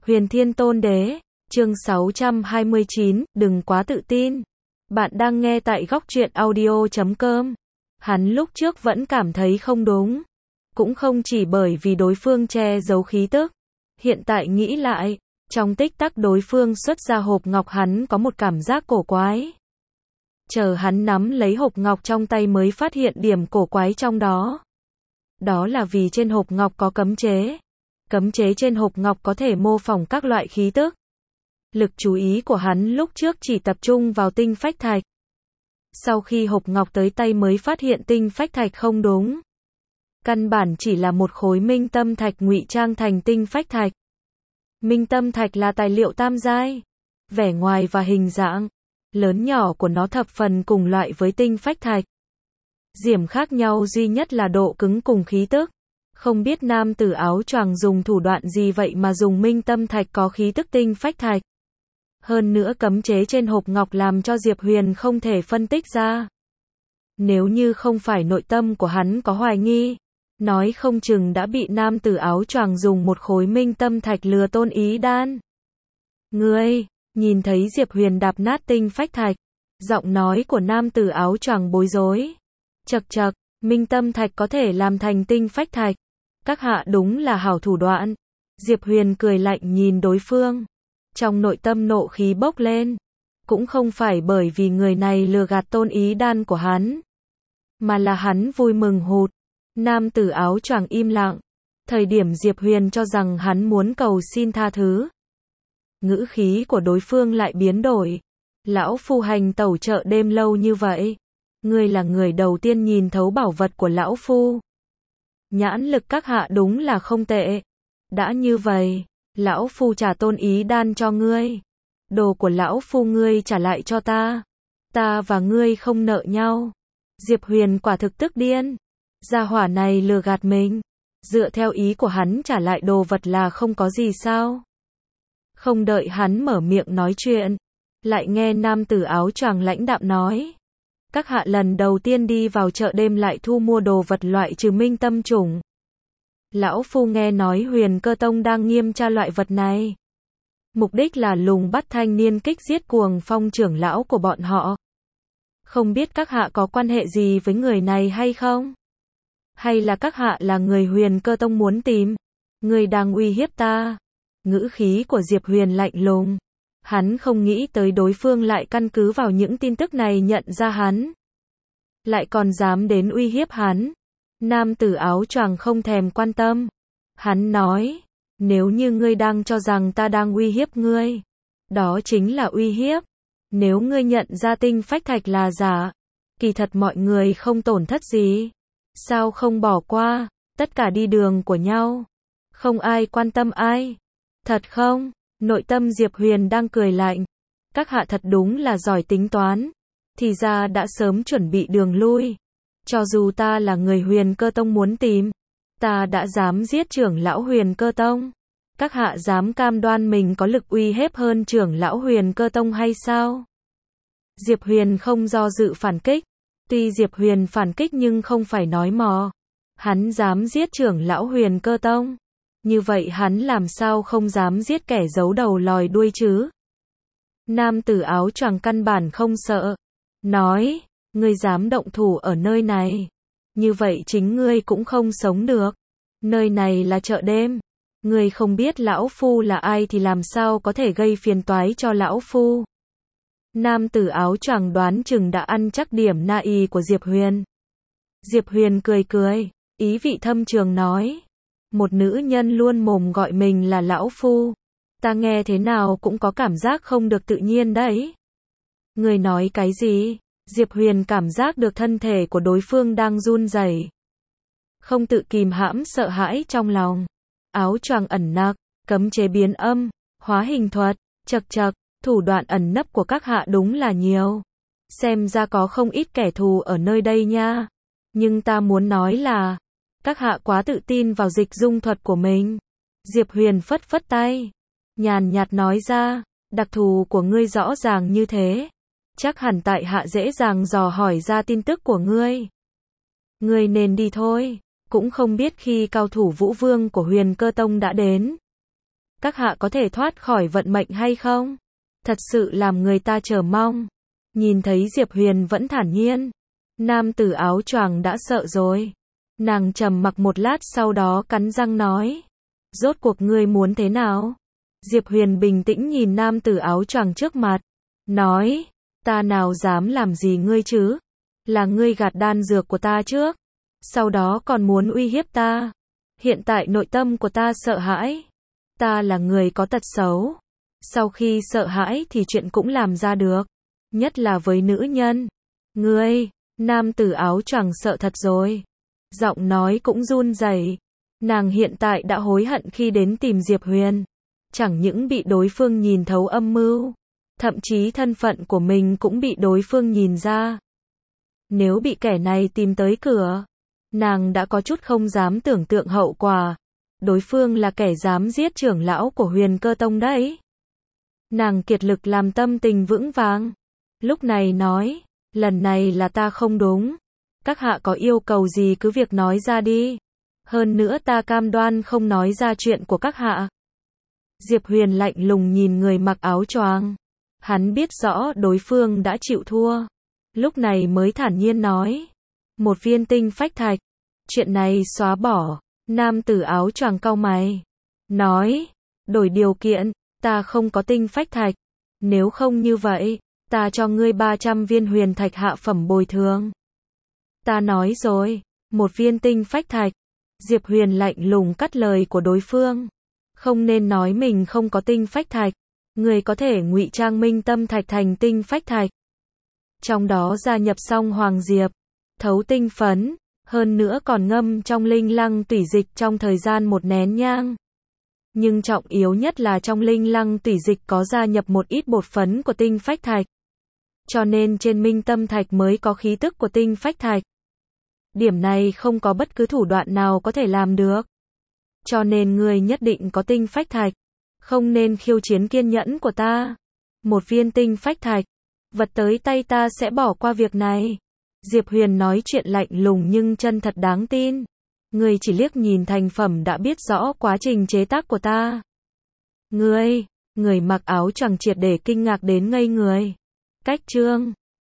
Huyền Thiên Tôn Đế, chương 629, đừng quá tự tin. Bạn đang nghe tại góc truyện audio.com. Hắn lúc trước vẫn cảm thấy không đúng. Cũng không chỉ bởi vì đối phương che giấu khí tức. Hiện tại nghĩ lại, trong tích tắc đối phương xuất ra hộp ngọc hắn có một cảm giác cổ quái. Chờ hắn nắm lấy hộp ngọc trong tay mới phát hiện điểm cổ quái trong đó. Đó là vì trên hộp ngọc có cấm chế. Cấm chế trên hộp ngọc có thể mô phỏng các loại khí tức. Lực chú ý của hắn lúc trước chỉ tập trung vào tinh phách thạch. Sau khi hộp ngọc tới tay mới phát hiện tinh phách thạch không đúng. Căn bản chỉ là một khối minh tâm thạch ngụy trang thành tinh phách thạch. Minh tâm thạch là tài liệu tam giai. Vẻ ngoài và hình dạng, lớn nhỏ của nó thập phần cùng loại với tinh phách thạch. Điểm khác nhau duy nhất là độ cứng cùng khí tức. Không biết nam tử áo choàng dùng thủ đoạn gì vậy mà dùng minh tâm thạch có khí tức tinh phách thạch. Hơn nữa cấm chế trên hộp ngọc làm cho Diệp Huyền không thể phân tích ra. Nếu như không phải nội tâm của hắn có hoài nghi, nói không chừng đã bị nam tử áo choàng dùng một khối minh tâm thạch lừa Tôn Ý Đan. Ngươi, nhìn thấy Diệp Huyền đạp nát tinh phách thạch, giọng nói của nam tử áo choàng bối rối. Chậc chậc, minh tâm thạch có thể làm thành tinh phách thạch. Các hạ đúng là hảo thủ đoạn. Diệp Huyền cười lạnh nhìn đối phương. Trong nội tâm nộ khí bốc lên. Cũng không phải bởi vì người này lừa gạt Tôn Ý Đan của hắn. Mà là hắn vui mừng hụt. Nam tử áo choàng im lặng. Thời điểm Diệp Huyền cho rằng hắn muốn cầu xin tha thứ. Ngữ khí của đối phương lại biến đổi. Lão phu hành tẩu chợ đêm lâu như vậy. Ngươi là người đầu tiên nhìn thấu bảo vật của lão phu. Nhãn lực các hạ đúng là không tệ. Đã như vậy, lão phu trả Tôn Ý Đan cho ngươi. Đồ của lão phu ngươi trả lại cho ta. Ta và ngươi không nợ nhau. Diệp Huyền quả thực tức điên. Gia hỏa này lừa gạt mình. Dựa theo ý của hắn trả lại đồ vật là không có gì sao. Không đợi hắn mở miệng nói chuyện. Lại nghe nam tử áo choàng lãnh đạm nói. Các hạ lần đầu tiên đi vào chợ đêm lại thu mua đồ vật loại trừ minh tâm chủng. Lão phu nghe nói Huyền Cơ Tông đang nghiêm tra loại vật này. Mục đích là lùng bắt thanh niên kích giết Cuồng Phong trưởng lão của bọn họ. Không biết các hạ có quan hệ gì với người này hay không? Hay là các hạ là người Huyền Cơ Tông muốn tìm? Người đang uy hiếp ta. Ngữ khí của Diệp Huyền lạnh lùng. Hắn không nghĩ tới đối phương lại căn cứ vào những tin tức này nhận ra hắn. Lại còn dám đến uy hiếp hắn. Nam tử áo choàng không thèm quan tâm. Hắn nói, nếu như ngươi đang cho rằng ta đang uy hiếp ngươi, đó chính là uy hiếp. Nếu ngươi nhận ra tinh phách thạch là giả, kỳ thật mọi người không tổn thất gì. Sao không bỏ qua, tất cả đi đường của nhau. Không ai quan tâm ai. Thật không? Nội tâm Diệp Huyền đang cười lạnh. Các hạ thật đúng là giỏi tính toán. Thì ra đã sớm chuẩn bị đường lui. Cho dù ta là người Huyền Cơ Tông muốn tìm, ta đã dám giết trưởng lão Huyền Cơ Tông. Các hạ dám cam đoan mình có lực uy hiếp hơn trưởng lão Huyền Cơ Tông hay sao? Diệp Huyền không do dự phản kích. Tuy Diệp Huyền phản kích nhưng không phải nói mò. Hắn dám giết trưởng lão Huyền Cơ Tông. Như vậy hắn làm sao không dám giết kẻ giấu đầu lòi đuôi chứ? Nam tử áo choàng căn bản không sợ. Nói, ngươi dám động thủ ở nơi này. Như vậy chính ngươi cũng không sống được. Nơi này là chợ đêm. Ngươi không biết lão phu là ai thì làm sao có thể gây phiền toái cho lão phu. Nam tử áo choàng đoán chừng đã ăn chắc điểm na y của Diệp Huyền. Diệp Huyền cười cười, ý vị thâm trường nói. Một nữ nhân luôn mồm gọi mình là lão phu. Ta nghe thế nào cũng có cảm giác không được tự nhiên đấy. Người nói cái gì? Diệp Huyền cảm giác được thân thể của đối phương đang run rẩy. Không tự kìm hãm sợ hãi trong lòng. Áo choàng ẩn nặc, cấm chế biến âm, hóa hình thuật, chậc chậc, thủ đoạn ẩn nấp của các hạ đúng là nhiều. Xem ra có không ít kẻ thù ở nơi đây nha. Nhưng ta muốn nói là các hạ quá tự tin vào dịch dung thuật của mình. Diệp Huyền phất phất tay. Nhàn nhạt nói ra, đặc thù của ngươi rõ ràng như thế. Chắc hẳn tại hạ dễ dàng dò hỏi ra tin tức của ngươi. Ngươi nên đi thôi. Cũng không biết khi cao thủ Vũ Vương của Huyền Cơ Tông đã đến. các hạ có thể thoát khỏi vận mệnh hay không? Thật sự làm người ta chờ mong. Nhìn thấy Diệp Huyền vẫn thản nhiên, nam tử áo choàng đã sợ rồi. Nàng trầm mặc một lát sau đó cắn răng nói, rốt cuộc ngươi muốn thế nào? Diệp Huyền bình tĩnh nhìn nam tử áo choàng trước mặt, nói, ta nào dám làm gì ngươi chứ? Là ngươi gạt đan dược của ta trước, sau đó còn muốn uy hiếp ta. Hiện tại nội tâm của ta sợ hãi. Ta là người có tật xấu. Sau khi sợ hãi thì chuyện cũng làm ra được. Nhất là với nữ nhân. Ngươi, nam tử áo choàng sợ thật rồi. Giọng nói cũng run rẩy. Nàng hiện tại đã hối hận khi đến tìm Diệp Huyền. Chẳng những bị đối phương nhìn thấu âm mưu, thậm chí thân phận của mình cũng bị đối phương nhìn ra. Nếu bị kẻ này tìm tới cửa, nàng đã có chút không dám tưởng tượng hậu quả. Đối phương là kẻ dám giết trưởng lão của Huyền Cơ Tông đấy. Nàng kiệt lực làm tâm tình vững vàng. Lúc này nói, lần này là ta không đúng. Các hạ có yêu cầu gì cứ việc nói ra đi. Hơn nữa ta cam đoan không nói ra chuyện của các hạ. Diệp Huyền lạnh lùng nhìn người mặc áo choàng. Hắn biết rõ đối phương đã chịu thua. Lúc này mới thản nhiên nói, một viên tinh phách thạch. Chuyện này xóa bỏ. Nam tử áo choàng cau mày. Nói, đổi điều kiện, ta không có tinh phách thạch. Nếu không như vậy, ta cho ngươi 300 viên huyền thạch hạ phẩm bồi thường. Ta nói rồi, một viên tinh phách thạch. Diệp Huyền lạnh lùng cắt lời của đối phương. Không nên nói mình không có tinh phách thạch. Người có thể ngụy trang minh tâm thạch thành tinh phách thạch. Trong đó gia nhập xong hoàng diệp, thấu tinh phấn, hơn nữa còn ngâm trong linh lăng tủy dịch trong thời gian 1 nén nhang. Nhưng trọng yếu nhất là trong linh lăng tủy dịch có gia nhập một ít bột phấn của tinh phách thạch. Cho nên trên minh tâm thạch mới có khí tức của tinh phách thạch. Điểm này không có bất cứ thủ đoạn nào có thể làm được. Cho nên ngươi nhất định có tinh phách thạch. Không nên khiêu chiến kiên nhẫn của ta. Một viên tinh phách thạch. Vật tới tay ta sẽ bỏ qua việc này. Diệp Huyền nói chuyện lạnh lùng nhưng chân thật đáng tin. Ngươi chỉ liếc nhìn thành phẩm đã biết rõ quá trình chế tác của ta. Người mặc áo choàng triệt để kinh ngạc đến ngây người. Cách chương